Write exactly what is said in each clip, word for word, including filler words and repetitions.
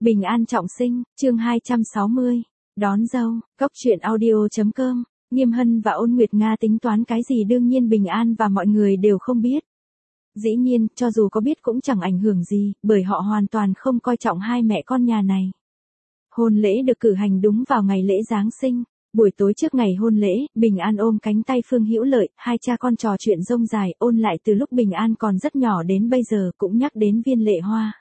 Bình an trọng sinh, chương hai trăm sáu mươi. Đón dâu, Cốc truyện audio.com. Nghiêm Hân và Ôn Nguyệt Nga tính toán cái gì đương nhiên Bình An và mọi người đều không biết. Dĩ nhiên, cho dù có biết cũng chẳng ảnh hưởng gì, bởi họ hoàn toàn không coi trọng hai mẹ con nhà này. Hôn lễ được cử hành đúng vào ngày lễ Giáng sinh. Buổi tối trước ngày hôn lễ, Bình An ôm cánh tay Phương Hữu Lợi, hai cha con trò chuyện rông dài, ôn lại từ lúc Bình An còn rất nhỏ đến bây giờ, cũng nhắc đến Viên Lệ Hoa.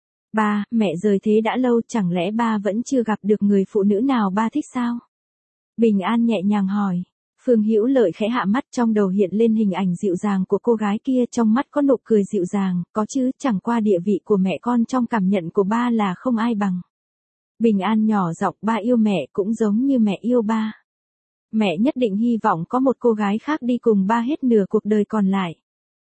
Ba, mẹ rời thế đã lâu, chẳng lẽ ba vẫn chưa gặp được người phụ nữ nào ba thích sao? Bình An nhẹ nhàng hỏi. Phương Hữu Lợi khẽ hạ mắt, trong đầu hiện lên hình ảnh dịu dàng của cô gái kia, trong mắt có nụ cười dịu dàng, có chứ, chẳng qua địa vị của mẹ con trong cảm nhận của ba là không ai bằng. Bình An nhỏ giọng, ba yêu mẹ cũng giống như mẹ yêu ba. Mẹ nhất định hy vọng có một cô gái khác đi cùng ba hết nửa cuộc đời còn lại.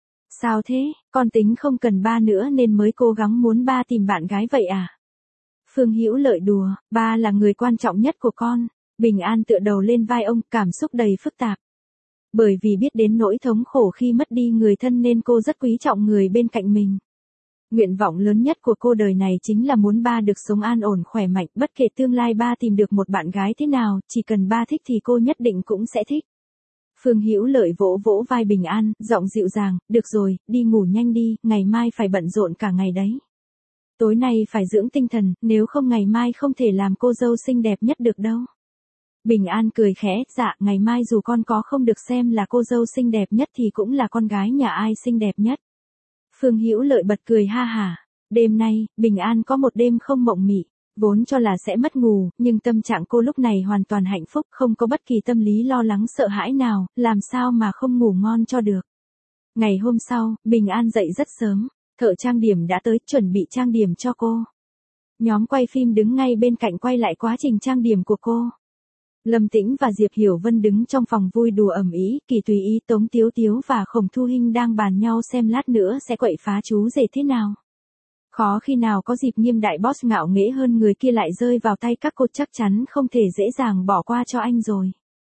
Sao thế, con tính không cần ba nữa nên mới cố gắng muốn ba tìm bạn gái vậy à? Phương Hữu Lợi đùa, ba là người quan trọng nhất của con. Bình An tựa đầu lên vai ông, cảm xúc đầy phức tạp. Bởi vì biết đến nỗi thống khổ khi mất đi người thân nên cô rất quý trọng người bên cạnh mình. Nguyện vọng lớn nhất của cô đời này chính là muốn ba được sống an ổn khỏe mạnh, bất kể tương lai ba tìm được một bạn gái thế nào, chỉ cần ba thích thì cô nhất định cũng sẽ thích. Phương Hữu Lợi vỗ vỗ vai Bình An, giọng dịu dàng, được rồi, đi ngủ nhanh đi, ngày mai phải bận rộn cả ngày đấy. Tối nay phải dưỡng tinh thần, nếu không ngày mai không thể làm cô dâu xinh đẹp nhất được đâu. Bình An cười khẽ, dạ, ngày mai dù con có không được xem là cô dâu xinh đẹp nhất thì cũng là con gái nhà ai xinh đẹp nhất. Phương Hữu Lợi bật cười ha hả. Đêm nay, Bình An có một đêm không mộng mị, vốn cho là sẽ mất ngủ, nhưng tâm trạng cô lúc này hoàn toàn hạnh phúc, không có bất kỳ tâm lý lo lắng sợ hãi nào, làm sao mà không ngủ ngon cho được. Ngày hôm sau, Bình An dậy rất sớm, thợ trang điểm đã tới chuẩn bị trang điểm cho cô. Nhóm quay phim đứng ngay bên cạnh quay lại quá trình trang điểm của cô. Lâm Tĩnh và Diệp Hiểu Vân đứng trong phòng vui đùa ầm ĩ, Kỳ Tùy Ý, Tống Tiếu Tiếu và Khổng Thu Hinh đang bàn nhau xem lát nữa sẽ quậy phá chú rể thế nào. Khó khi nào có dịp Nghiêm đại boss ngạo nghễ hơn người kia lại rơi vào tay các cô, chắc chắn không thể dễ dàng bỏ qua cho anh rồi.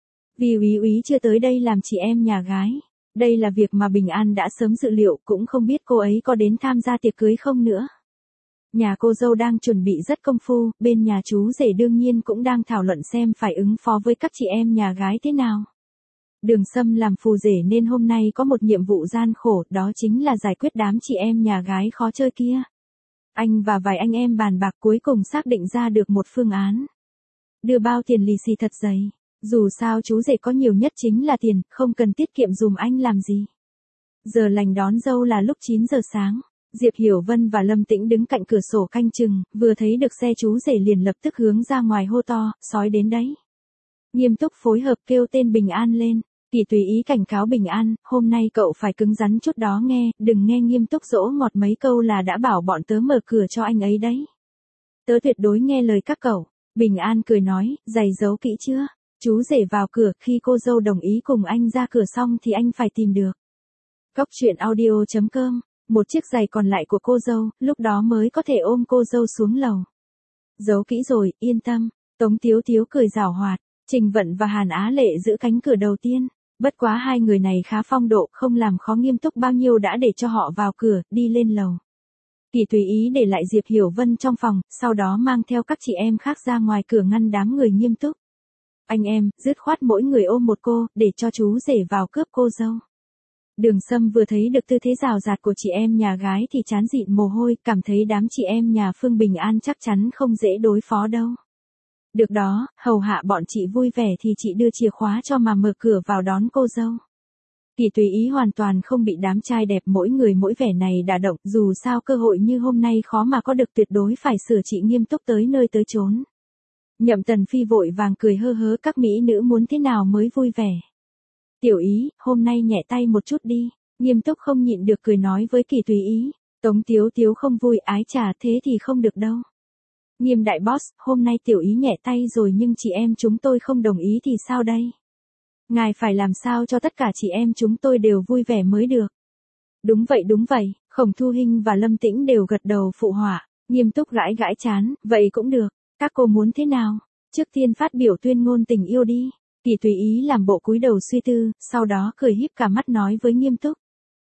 Vì Úy Úy chưa tới đây làm chị em nhà gái. Đây là việc mà Bình An đã sớm dự liệu, cũng không biết cô ấy có đến tham gia tiệc cưới không nữa. Nhà cô dâu đang chuẩn bị rất công phu, bên nhà chú rể đương nhiên cũng đang thảo luận xem phải ứng phó với các chị em nhà gái thế nào. Đường Sâm làm phù rể nên hôm nay có một nhiệm vụ gian khổ, đó chính là giải quyết đám chị em nhà gái khó chơi kia. Anh và vài anh em bàn bạc cuối cùng xác định ra được một phương án. Đưa bao tiền lì xì thật dày. Dù sao chú rể có nhiều nhất chính là tiền, không cần tiết kiệm dùm anh làm gì. Giờ lành đón dâu là lúc chín giờ sáng. Diệp Hiểu Vân và Lâm Tĩnh đứng cạnh cửa sổ canh chừng, vừa thấy được xe chú rể liền lập tức hướng ra ngoài hô to, sói đến đấy. Nghiêm túc phối hợp kêu tên Bình An lên. Kỳ Tùy Ý cảnh cáo Bình An, hôm nay cậu phải cứng rắn chút đó nghe, đừng nghe Nghiêm túc dỗ ngọt mấy câu là đã bảo bọn tớ mở cửa cho anh ấy đấy. Tớ tuyệt đối nghe lời các cậu. Bình An cười nói, giày giấu kỹ chưa? Chú rể vào cửa, khi cô dâu đồng ý cùng anh ra cửa xong thì anh phải tìm được. Cốc truyện audio.com. Một chiếc giày còn lại của cô dâu, lúc đó mới có thể ôm cô dâu xuống lầu. Giấu kỹ rồi, yên tâm. Tống Tiếu Tiếu cười giảo hoạt. Trình Vận và Hàn Á Lệ giữ cánh cửa đầu tiên. Bất quá hai người này khá phong độ, không làm khó Nghiêm túc bao nhiêu đã để cho họ vào cửa, đi lên lầu. Kỳ Tùy Ý để lại Diệp Hiểu Vân trong phòng, sau đó mang theo các chị em khác ra ngoài cửa ngăn đám người Nghiêm túc. Anh em, dứt khoát mỗi người ôm một cô, để cho chú rể vào cướp cô dâu. Đường Sâm vừa thấy được tư thế rào rạt của chị em nhà gái thì chán dịn mồ hôi, cảm thấy đám chị em nhà Phương Bình An chắc chắn không dễ đối phó đâu. Được đó, hầu hạ bọn chị vui vẻ thì chị đưa chìa khóa cho mà mở cửa vào đón cô dâu. Kỳ Tùy Ý hoàn toàn không bị đám trai đẹp mỗi người mỗi vẻ này đả động, dù sao cơ hội như hôm nay khó mà có được, tuyệt đối phải sửa trị Nghiêm túc tới nơi tới chốn. Nhậm Tần Phi vội vàng cười hơ hớ, các mỹ nữ muốn thế nào mới vui vẻ. Tiểu Ý, hôm nay nhẹ tay một chút đi. Nghiêm túc không nhịn được cười nói với Kỳ Tùy Ý. Tống Tiếu Tiếu không vui, ái chà, thế thì không được đâu. Nghiêm đại boss, hôm nay Tiểu Ý nhẹ tay rồi nhưng chị em chúng tôi không đồng ý thì sao đây? Ngài phải làm sao cho tất cả chị em chúng tôi đều vui vẻ mới được. Đúng vậy đúng vậy, Khổng Thu Hinh và Lâm Tĩnh đều gật đầu phụ họa. Nghiêm túc gãi gãi chán, vậy cũng được. Các cô muốn thế nào? Trước tiên phát biểu tuyên ngôn tình yêu đi. Kỳ Tùy Ý làm bộ cúi đầu suy tư, sau đó cười híp cả mắt nói với Nghiêm túc.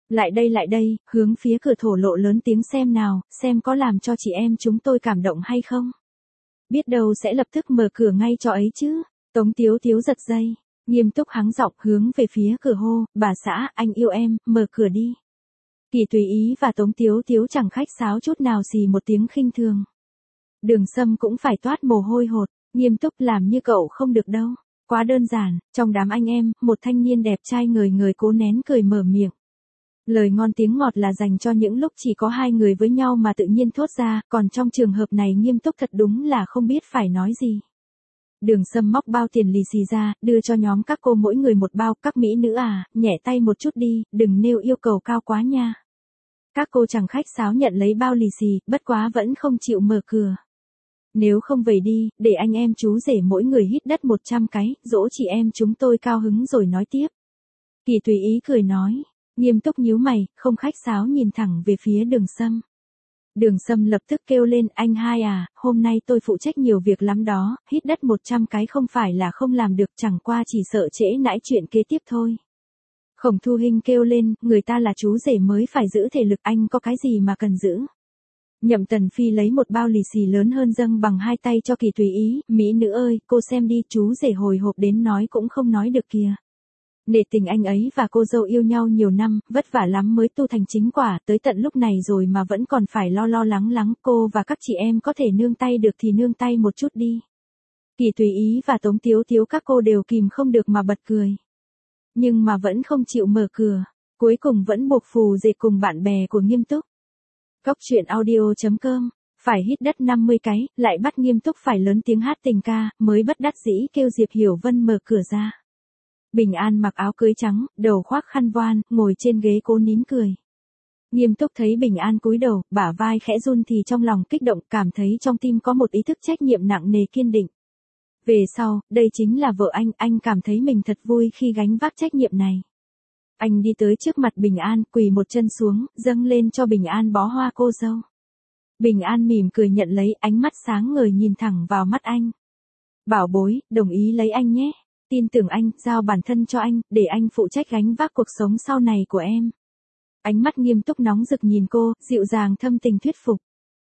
Lại đây lại đây, hướng phía cửa thổ lộ lớn tiếng xem nào, xem có làm cho chị em chúng tôi cảm động hay không. Biết đâu sẽ lập tức mở cửa ngay cho ấy chứ. Tống Tiếu Tiếu giật dây, nghiêm túc hắng giọng hướng về phía cửa hô, bà xã, anh yêu em, mở cửa đi. Kỳ Tùy Ý và Tống Tiếu Tiếu chẳng khách sáo chút nào, xì một tiếng khinh thường. Đường Sâm cũng phải toát mồ hôi hột, nghiêm túc làm như cậu không được đâu. Quá đơn giản, trong đám anh em, một thanh niên đẹp trai ngời ngời cố nén cười mở miệng. Lời ngon tiếng ngọt là dành cho những lúc chỉ có hai người với nhau mà tự nhiên thốt ra, còn trong trường hợp này nghiêm túc thật đúng là không biết phải nói gì. Đường Sâm móc bao tiền lì xì ra, đưa cho nhóm các cô mỗi người một bao, các mỹ nữ à, nhẹ tay một chút đi, đừng nêu yêu cầu cao quá nha. Các cô chẳng khách sáo nhận lấy bao lì xì, bất quá vẫn không chịu mở cửa. Nếu không vậy đi, để anh em chú rể mỗi người hít đất một trăm cái, dỗ chị em chúng tôi cao hứng rồi nói tiếp. Kỳ Tùy Ý cười nói, nghiêm túc nhíu mày, không khách sáo nhìn thẳng về phía Đường Sâm. Đường Sâm lập tức kêu lên, anh hai à, hôm nay tôi phụ trách nhiều việc lắm đó, hít đất một trăm cái không phải là không làm được, chẳng qua chỉ sợ trễ nãi chuyện kế tiếp thôi. Khổng Thu Hinh kêu lên, người ta là chú rể mới phải giữ thể lực, anh có cái gì mà cần giữ. Nhậm Tần Phi lấy một bao lì xì lớn hơn dâng bằng hai tay cho Kỳ Tùy Ý, mỹ nữ ơi, cô xem đi, chú rể hồi hộp đến nói cũng không nói được kìa. Nể tình anh ấy và cô dâu yêu nhau nhiều năm, vất vả lắm mới tu thành chính quả, tới tận lúc này rồi mà vẫn còn phải lo lo lắng lắng, cô và các chị em có thể nương tay được thì nương tay một chút đi. Kỳ Tùy Ý và Tống Tiếu Tiếu các cô đều kìm không được mà bật cười. Nhưng mà vẫn không chịu mở cửa, cuối cùng vẫn buộc phù dệt cùng bạn bè của nghiêm túc. Cóc truyện audio chấm com, phải hít đất năm mươi cái, lại bắt nghiêm túc phải lớn tiếng hát tình ca, mới bất đắc dĩ kêu Diệp Hiểu Vân mở cửa ra. Bình An mặc áo cưới trắng, đầu khoác khăn voan, ngồi trên ghế cố nín cười. Nghiêm túc thấy Bình An cúi đầu, bả vai khẽ run thì trong lòng kích động, cảm thấy trong tim có một ý thức trách nhiệm nặng nề kiên định. Về sau, đây chính là vợ anh, anh cảm thấy mình thật vui khi gánh vác trách nhiệm này. Anh đi tới trước mặt Bình An, quỳ một chân xuống, dâng lên cho Bình An bó hoa cô dâu. Bình An mỉm cười nhận lấy, ánh mắt sáng ngời nhìn thẳng vào mắt anh. Bảo bối, đồng ý lấy anh nhé. Tin tưởng anh, giao bản thân cho anh, để anh phụ trách gánh vác cuộc sống sau này của em. Ánh mắt nghiêm túc nóng rực nhìn cô, dịu dàng thâm tình thuyết phục.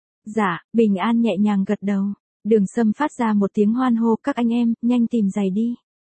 Dạ, Bình An nhẹ nhàng gật đầu. Đường Sâm phát ra một tiếng hoan hô, các anh em, nhanh tìm giày đi.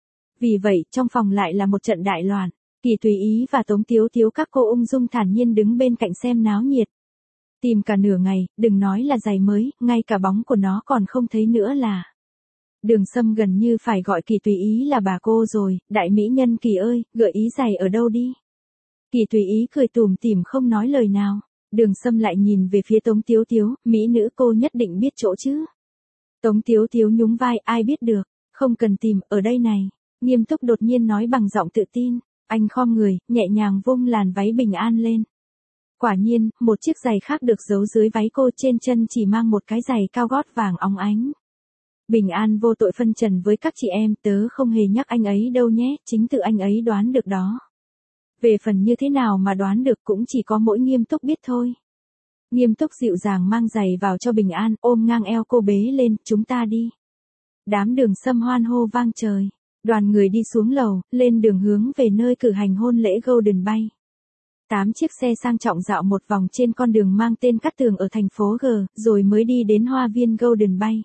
Vì vậy, trong phòng lại là một trận đại loạn. Kỳ Tùy Ý và Tống Tiếu Tiếu các cô ung dung thản nhiên đứng bên cạnh xem náo nhiệt. Tìm cả nửa ngày, đừng nói là giày mới, ngay cả bóng của nó còn không thấy nữa là. Đường Sâm gần như phải gọi Kỳ Tùy Ý là bà cô rồi, đại mỹ nhân Kỳ ơi, gợi ý giày ở đâu đi. Kỳ Tùy Ý cười tủm tỉm không nói lời nào. Đường Sâm lại nhìn về phía Tống Tiếu Tiếu, mỹ nữ cô nhất định biết chỗ chứ. Tống Tiếu Tiếu nhún vai, ai biết được, không cần tìm, ở đây này. Nghiêm túc đột nhiên nói bằng giọng tự tin. Anh khom người, nhẹ nhàng vung làn váy Bình An lên. Quả nhiên, một chiếc giày khác được giấu dưới váy cô, trên chân chỉ mang một cái giày cao gót vàng óng ánh. Bình An vô tội phân trần với các chị em, tớ không hề nhắc anh ấy đâu nhé, chính tự anh ấy đoán được đó. Về phần như thế nào mà đoán được cũng chỉ có mỗi Nghiêm túc biết thôi. Nghiêm túc dịu dàng mang giày vào cho Bình An, ôm ngang eo cô bế lên, chúng ta đi. Đám Đường Sâm hoan hô vang trời. Đoàn người đi xuống lầu, lên đường hướng về nơi cử hành hôn lễ Golden Bay. Tám chiếc xe sang trọng dạo một vòng trên con đường mang tên Cát Tường ở thành phố G, rồi mới đi đến hoa viên Golden Bay.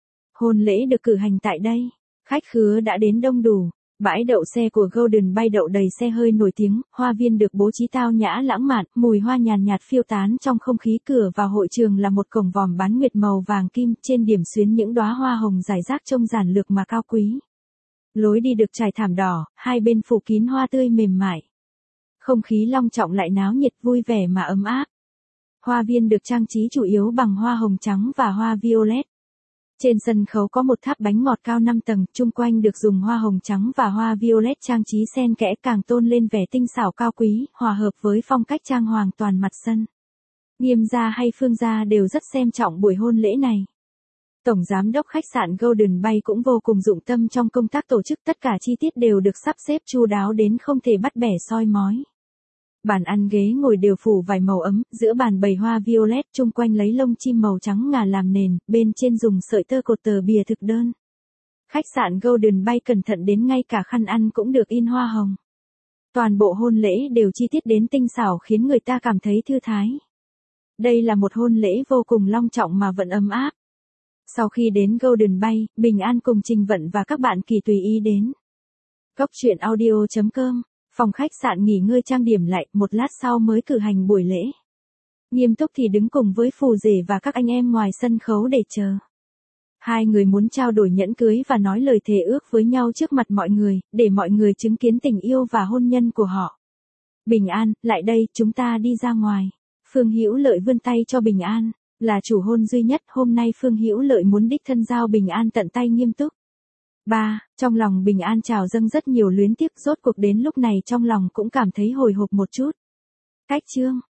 Hôn lễ được cử hành tại đây. Khách khứa đã đến đông đủ. Bãi đậu xe của Golden Bay đậu đầy xe hơi nổi tiếng, hoa viên được bố trí tao nhã lãng mạn, mùi hoa nhàn nhạt phiêu tán trong không khí. Cửa vào hội trường là một cổng vòm bán nguyệt màu vàng kim, trên điểm xuyến những đóa hoa hồng rải rác trông giản lược mà cao quý. Lối đi được trải thảm đỏ, hai bên phủ kín hoa tươi mềm mại. Không khí long trọng lại náo nhiệt vui vẻ mà ấm áp. Hoa viên được trang trí chủ yếu bằng hoa hồng trắng và hoa violet. Trên sân khấu có một tháp bánh ngọt cao năm tầng, chung quanh được dùng hoa hồng trắng và hoa violet trang trí xen kẽ, càng tôn lên vẻ tinh xảo cao quý, hòa hợp với phong cách trang hoàng toàn mặt sân. Nghiêm gia hay Phương gia đều rất xem trọng buổi hôn lễ này. Tổng giám đốc khách sạn Golden Bay cũng vô cùng dụng tâm trong công tác tổ chức, tất cả chi tiết đều được sắp xếp chu đáo đến không thể bắt bẻ soi mói. Bàn ăn ghế ngồi đều phủ vải màu ấm, giữa bàn bày hoa violet, chung quanh lấy lông chim màu trắng ngà làm nền, bên trên dùng sợi tơ cột tờ bìa thực đơn. Khách sạn Golden Bay cẩn thận đến ngay cả khăn ăn cũng được in hoa hồng. Toàn bộ hôn lễ đều chi tiết đến tinh xảo khiến người ta cảm thấy thư thái. Đây là một hôn lễ vô cùng long trọng mà vẫn ấm áp. Sau khi đến Golden Bay, Bình An cùng Trình Vận và các bạn kỳ tùy ý đến Cốc truyện audio chấm com, phòng khách sạn nghỉ ngơi trang điểm lại, một lát sau mới cử hành buổi lễ. Nghiêm Túc thì đứng cùng với phù rể và các anh em ngoài sân khấu để chờ. Hai người muốn trao đổi nhẫn cưới và nói lời thề ước với nhau trước mặt mọi người, để mọi người chứng kiến tình yêu và hôn nhân của họ. Bình An, lại đây, chúng ta đi ra ngoài. Phương Hữu Lợi vươn tay cho Bình An, là chủ hôn duy nhất, hôm nay Phương Hữu Lợi muốn đích thân giao Bình An tận tay Nghiêm Túc. Ba, trong lòng Bình An trào dâng rất nhiều luyến tiếc, rốt cuộc đến lúc này trong lòng cũng cảm thấy hồi hộp một chút. Cách chương